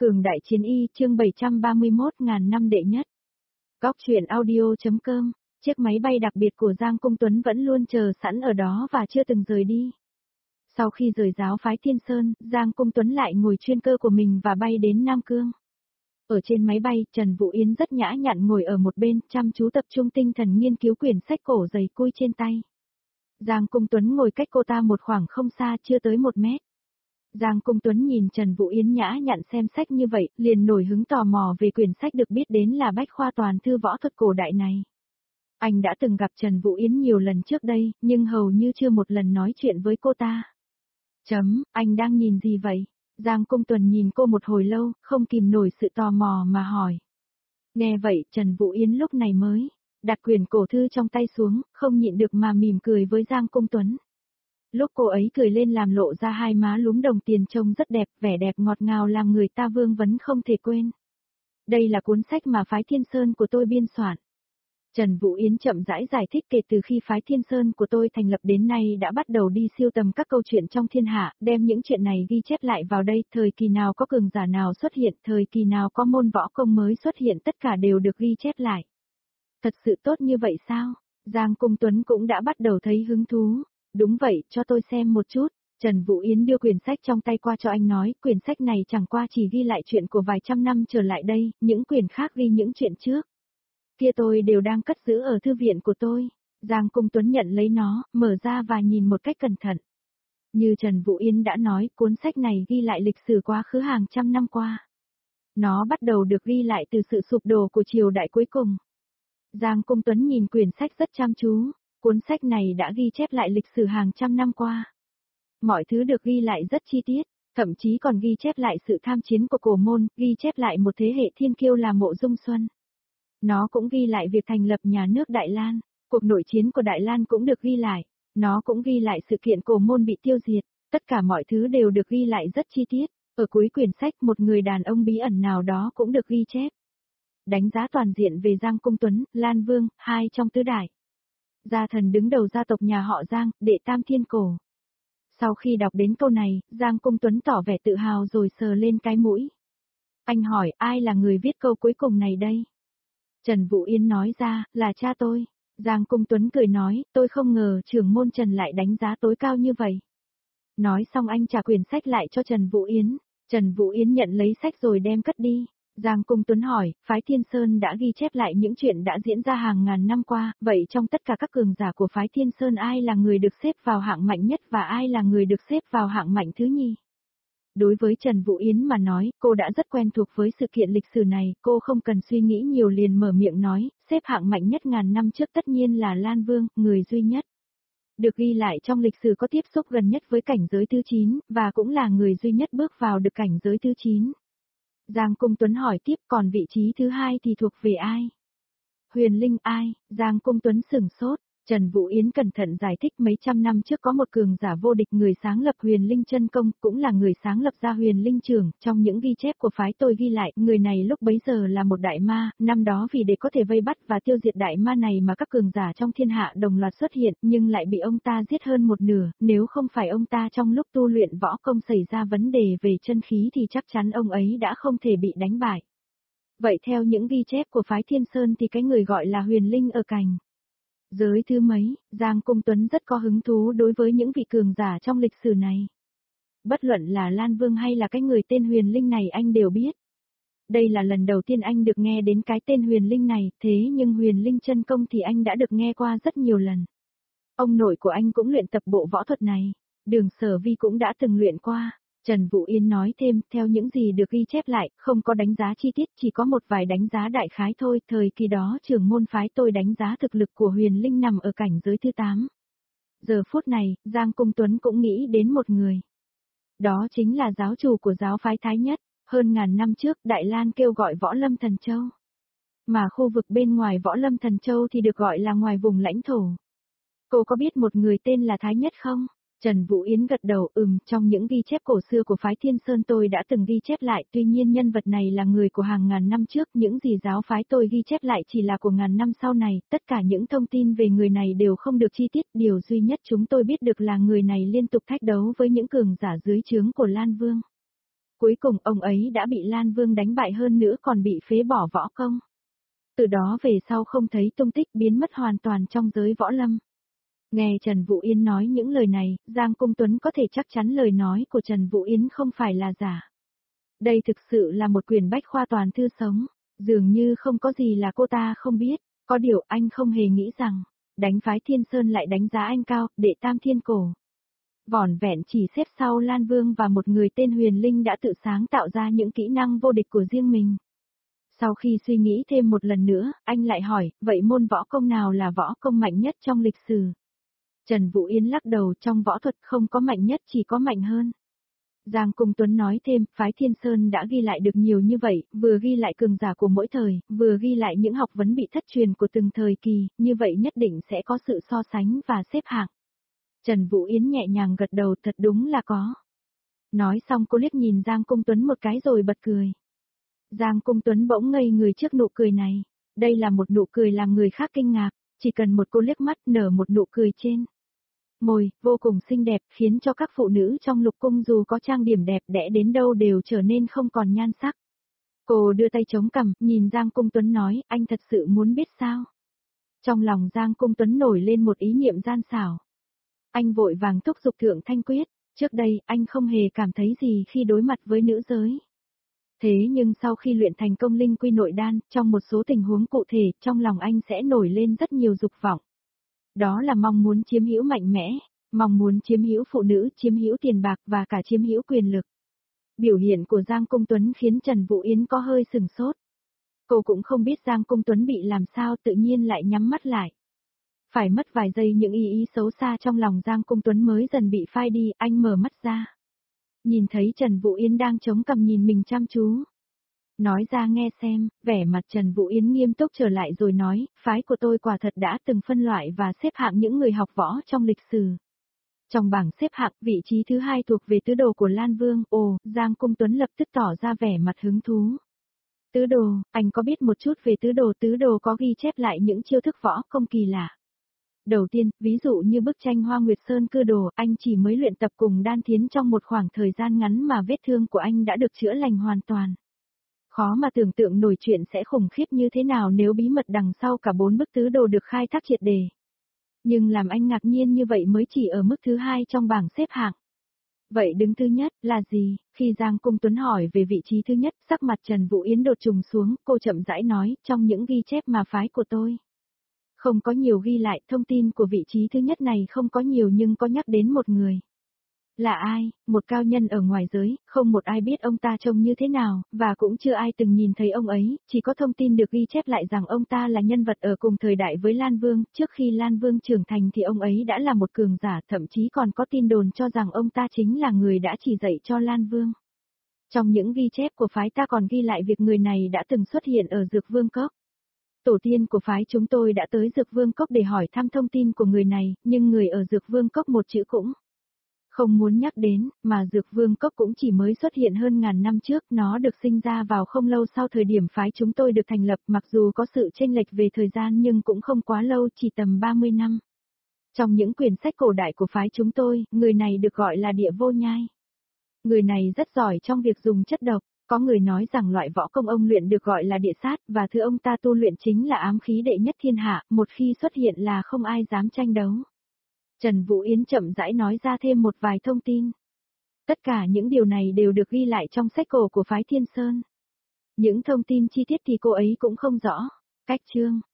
Cường đại chiến y chương 731 ngàn năm đệ nhất. Góc truyện audio.com, chiếc máy bay đặc biệt của Giang Cung Tuấn vẫn luôn chờ sẵn ở đó và chưa từng rời đi. Sau khi rời giáo phái Thiên Sơn, Giang Cung Tuấn lại ngồi chuyên cơ của mình và bay đến Nam Cương. Ở trên máy bay, Trần Vũ Yến rất nhã nhặn ngồi ở một bên, chăm chú tập trung tinh thần nghiên cứu quyển sách cổ dày cui trên tay. Giang Cung Tuấn ngồi cách cô ta một khoảng không xa chưa tới 1 mét. Giang Cung Tuấn nhìn Trần Vũ Yến nhã nhặn xem sách như vậy, liền nổi hứng tò mò về quyển sách được biết đến là Bách khoa toàn thư võ thuật cổ đại này. Anh đã từng gặp Trần Vũ Yến nhiều lần trước đây, nhưng hầu như chưa một lần nói chuyện với cô ta. Anh đang nhìn gì vậy? Giang Cung Tuấn nhìn cô một hồi lâu, không kìm nổi sự tò mò mà hỏi. Nghe vậy, Trần Vũ Yến lúc này mới đặt quyển cổ thư trong tay xuống, không nhịn được mà mỉm cười với Giang Cung Tuấn. Lúc cô ấy cười lên làm lộ ra hai má lúm đồng tiền trông rất đẹp, vẻ đẹp ngọt ngào làm người ta vương vấn không thể quên. Đây là cuốn sách mà phái Thiên Sơn của tôi biên soạn. Trần Vũ Yến chậm rãi giải thích kể từ khi phái Thiên Sơn của tôi thành lập đến nay đã bắt đầu đi siêu tầm các câu chuyện trong thiên hạ, đem những chuyện này ghi chép lại vào đây, thời kỳ nào có cường giả nào xuất hiện, thời kỳ nào có môn võ công mới xuất hiện, tất cả đều được ghi chép lại. Thật sự tốt như vậy sao? Giang Cung Tuấn cũng đã bắt đầu thấy hứng thú. Đúng vậy, cho tôi xem một chút. Trần Vũ Yến đưa quyển sách trong tay qua cho anh nói, quyển sách này chẳng qua chỉ ghi lại chuyện của vài trăm năm trở lại đây, những quyển khác ghi những chuyện trước. Kia tôi đều đang cất giữ ở thư viện của tôi. Giang Cung Tuấn nhận lấy nó, mở ra và nhìn một cách cẩn thận. Như Trần Vũ Yến đã nói, cuốn sách này ghi lại lịch sử quá khứ hàng trăm năm qua. Nó bắt đầu được ghi lại từ sự sụp đổ của triều đại cuối cùng. Giang Cung Tuấn nhìn quyển sách rất chăm chú. Cuốn sách này đã ghi chép lại lịch sử hàng trăm năm qua. Mọi thứ được ghi lại rất chi tiết, thậm chí còn ghi chép lại sự tham chiến của cổ môn, ghi chép lại một thế hệ thiên kiêu là Mộ Dung Xuân. Nó cũng ghi lại việc thành lập nhà nước Đại Lan, cuộc nội chiến của Đại Lan cũng được ghi lại. Nó cũng ghi lại sự kiện cổ môn bị tiêu diệt, tất cả mọi thứ đều được ghi lại rất chi tiết. Ở cuối quyển sách một người đàn ông bí ẩn nào đó cũng được ghi chép. Đánh giá toàn diện về Giang Cung Tuấn, Lan Vương, hai trong tứ đại. Gia thần đứng đầu gia tộc nhà họ Giang, đệ tam thiên cổ. Sau khi đọc đến câu này, Giang Cung Tuấn tỏ vẻ tự hào rồi sờ lên cái mũi. Anh hỏi ai là người viết câu cuối cùng này đây? Trần Vũ Yến nói ra, là cha tôi. Giang Cung Tuấn cười nói, tôi không ngờ trưởng môn Trần lại đánh giá tối cao như vậy. Nói xong anh trả quyển sách lại cho Trần Vũ Yến. Trần Vũ Yến nhận lấy sách rồi đem cất đi. Giang Cung Tuấn hỏi, phái Thiên Sơn đã ghi chép lại những chuyện đã diễn ra hàng ngàn năm qua, vậy trong tất cả các cường giả của phái Thiên Sơn ai là người được xếp vào hạng mạnh nhất và ai là người được xếp vào hạng mạnh thứ nhì? Đối với Trần Vũ Yến mà nói, cô đã rất quen thuộc với sự kiện lịch sử này, cô không cần suy nghĩ nhiều liền mở miệng nói, xếp hạng mạnh nhất ngàn năm trước tất nhiên là Lan Vương, người duy nhất. Được ghi lại trong lịch sử có tiếp xúc gần nhất với cảnh giới thứ 9, và cũng là người duy nhất bước vào được cảnh giới thứ 9. Giang Cung Tuấn hỏi tiếp còn vị trí thứ 2 thì thuộc về ai? Huyền Linh ai? Giang Cung Tuấn sửng sốt. Trần Vũ Yến cẩn thận giải thích mấy trăm năm trước có một cường giả vô địch người sáng lập Huyền Linh chân công, cũng là người sáng lập ra Huyền Linh trường, trong những ghi chép của phái tôi ghi lại, người này lúc bấy giờ là một đại ma, năm đó vì để có thể vây bắt và tiêu diệt đại ma này mà các cường giả trong thiên hạ đồng loạt xuất hiện, nhưng lại bị ông ta giết hơn một nửa, nếu không phải ông ta trong lúc tu luyện võ công xảy ra vấn đề về chân khí thì chắc chắn ông ấy đã không thể bị đánh bại. Vậy theo những ghi chép của phái Thiên Sơn thì cái người gọi là Huyền Linh ở cành giới thứ mấy? Giang Cung Tuấn rất có hứng thú đối với những vị cường giả trong lịch sử này. Bất luận là Lan Vương hay là cái người tên Huyền Linh này anh đều biết. Đây là lần đầu tiên anh được nghe đến cái tên Huyền Linh này, thế nhưng Huyền Linh chân công thì anh đã được nghe qua rất nhiều lần. Ông nội của anh cũng luyện tập bộ võ thuật này, Đường Sở Vi cũng đã từng luyện qua. Trần Vũ Yến nói thêm, theo những gì được ghi chép lại, không có đánh giá chi tiết, chỉ có một vài đánh giá đại khái thôi, thời kỳ đó trưởng môn phái tôi đánh giá thực lực của Huyền Linh nằm ở cảnh giới thứ 8. Giờ phút này, Giang Cung Tuấn cũng nghĩ đến một người. Đó chính là giáo chủ của giáo phái Thái Nhất, hơn ngàn năm trước Đại Lan kêu gọi Võ Lâm Thần Châu. Mà khu vực bên ngoài Võ Lâm Thần Châu thì được gọi là ngoài vùng lãnh thổ. Cô có biết một người tên là Thái Nhất không? Trần Vũ Yến gật đầu, trong những ghi chép cổ xưa của phái Thiên Sơn tôi đã từng ghi chép lại, tuy nhiên nhân vật này là người của hàng ngàn năm trước, những gì giáo phái tôi ghi chép lại chỉ là của ngàn năm sau này, tất cả những thông tin về người này đều không được chi tiết, điều duy nhất chúng tôi biết được là người này liên tục thách đấu với những cường giả dưới trướng của Lan Vương. Cuối cùng ông ấy đã bị Lan Vương đánh bại hơn nữa còn bị phế bỏ võ công. Từ đó về sau không thấy tung tích, biến mất hoàn toàn trong giới võ lâm. Nghe Trần Vũ Yến nói những lời này, Giang Cung Tuấn có thể chắc chắn lời nói của Trần Vũ Yến không phải là giả. Đây thực sự là một quyển bách khoa toàn thư sống, dường như không có gì là cô ta không biết, có điều anh không hề nghĩ rằng, đánh phái Thiên Sơn lại đánh giá anh cao, đệ tam thiên cổ. Vỏn vẹn chỉ xếp sau Lan Vương và một người tên Huyền Linh đã tự sáng tạo ra những kỹ năng vô địch của riêng mình. Sau khi suy nghĩ thêm một lần nữa, anh lại hỏi, vậy môn võ công nào là võ công mạnh nhất trong lịch sử? Trần Vũ Yến lắc đầu, trong võ thuật không có mạnh nhất, chỉ có mạnh hơn. Giang Cung Tuấn nói thêm, phái Thiên Sơn đã ghi lại được nhiều như vậy, vừa ghi lại cường giả của mỗi thời, vừa ghi lại những học vấn bị thất truyền của từng thời kỳ, như vậy nhất định sẽ có sự so sánh và xếp hạng. Trần Vũ Yến nhẹ nhàng gật đầu, thật đúng là có. Nói xong cô liếc nhìn Giang Cung Tuấn một cái rồi bật cười. Giang Cung Tuấn bỗng ngây người trước nụ cười này. Đây là một nụ cười làm người khác kinh ngạc, chỉ cần một cô liếc mắt nở một nụ cười trên môi, vô cùng xinh đẹp, khiến cho các phụ nữ trong lục cung dù có trang điểm đẹp đẽ đến đâu đều trở nên không còn nhan sắc. Cô đưa tay chống cằm, nhìn Giang Cung Tuấn nói, anh thật sự muốn biết sao? Trong lòng Giang Cung Tuấn nổi lên một ý niệm gian xảo. Anh vội vàng thúc giục Thượng Thanh Quyết, trước đây anh không hề cảm thấy gì khi đối mặt với nữ giới. Thế nhưng sau khi luyện thành công linh quy nội đan, trong một số tình huống cụ thể, trong lòng anh sẽ nổi lên rất nhiều dục vọng. Đó là mong muốn chiếm hữu mạnh mẽ, mong muốn chiếm hữu phụ nữ, chiếm hữu tiền bạc và cả chiếm hữu quyền lực. Biểu hiện của Giang Cung Tuấn khiến Trần Vũ Yến có hơi sừng sốt. Cô cũng không biết Giang Cung Tuấn bị làm sao tự nhiên lại nhắm mắt lại. Phải mất vài giây những ý xấu xa trong lòng Giang Cung Tuấn mới dần bị phai đi, anh mở mắt ra. Nhìn thấy Trần Vũ Yến đang chống cằm nhìn mình chăm chú. Nói ra nghe xem, vẻ mặt Trần Vũ Yến nghiêm túc trở lại rồi nói, phái của tôi quả thật đã từng phân loại và xếp hạng những người học võ trong lịch sử. Trong bảng xếp hạng, vị trí thứ 2 thuộc về tứ đồ của Lan Vương. Ồ, Giang Cung Tuấn lập tức tỏ ra vẻ mặt hứng thú. Tứ đồ, anh có biết một chút về tứ đồ có ghi chép lại những chiêu thức võ công kỳ lạ. Đầu tiên, ví dụ như bức tranh Hoa Nguyệt Sơn Cư Đồ, anh chỉ mới luyện tập cùng Đan Thiến trong một khoảng thời gian ngắn mà vết thương của anh đã được chữa lành hoàn toàn. Khó mà tưởng tượng nổi chuyện sẽ khủng khiếp như thế nào nếu bí mật đằng sau cả 4 bức tứ đồ được khai thác triệt đề. Nhưng làm anh ngạc nhiên như vậy mới chỉ ở mức thứ 2 trong bảng xếp hạng. Vậy đứng thứ nhất là gì? Khi Giang Cung Tuấn hỏi về vị trí thứ nhất, sắc mặt Trần Vũ Yến đột trùng xuống, cô chậm rãi nói, trong những ghi chép mà phái của tôi. Không có nhiều ghi lại, thông tin của vị trí thứ nhất này không có nhiều nhưng có nhắc đến một người. Là ai? Một cao nhân ở ngoài giới, không một ai biết ông ta trông như thế nào, và cũng chưa ai từng nhìn thấy ông ấy, chỉ có thông tin được ghi chép lại rằng ông ta là nhân vật ở cùng thời đại với Lan Vương, trước khi Lan Vương trưởng thành thì ông ấy đã là một cường giả, thậm chí còn có tin đồn cho rằng ông ta chính là người đã chỉ dạy cho Lan Vương. Trong những ghi chép của phái ta còn ghi lại việc người này đã từng xuất hiện ở Dược Vương Cốc. Tổ tiên của phái chúng tôi đã tới Dược Vương Cốc để hỏi thăm thông tin của người này, nhưng người ở Dược Vương Cốc một chữ cũng không muốn nhắc đến, mà Dược Vương Cốc cũng chỉ mới xuất hiện hơn ngàn năm trước, nó được sinh ra vào không lâu sau thời điểm phái chúng tôi được thành lập, mặc dù có sự chênh lệch về thời gian nhưng cũng không quá lâu, chỉ tầm 30 năm. Trong những quyển sách cổ đại của phái chúng tôi, người này được gọi là Địa Vô Nhai. Người này rất giỏi trong việc dùng chất độc, có người nói rằng loại võ công ông luyện được gọi là địa sát, và thứ ông ta tu luyện chính là ám khí đệ nhất thiên hạ, một khi xuất hiện là không ai dám tranh đấu. Trần Vũ Yến chậm rãi nói ra thêm một vài thông tin. Tất cả những điều này đều được ghi lại trong sách cổ của phái Thiên Sơn. Những thông tin chi tiết thì cô ấy cũng không rõ. Cách chương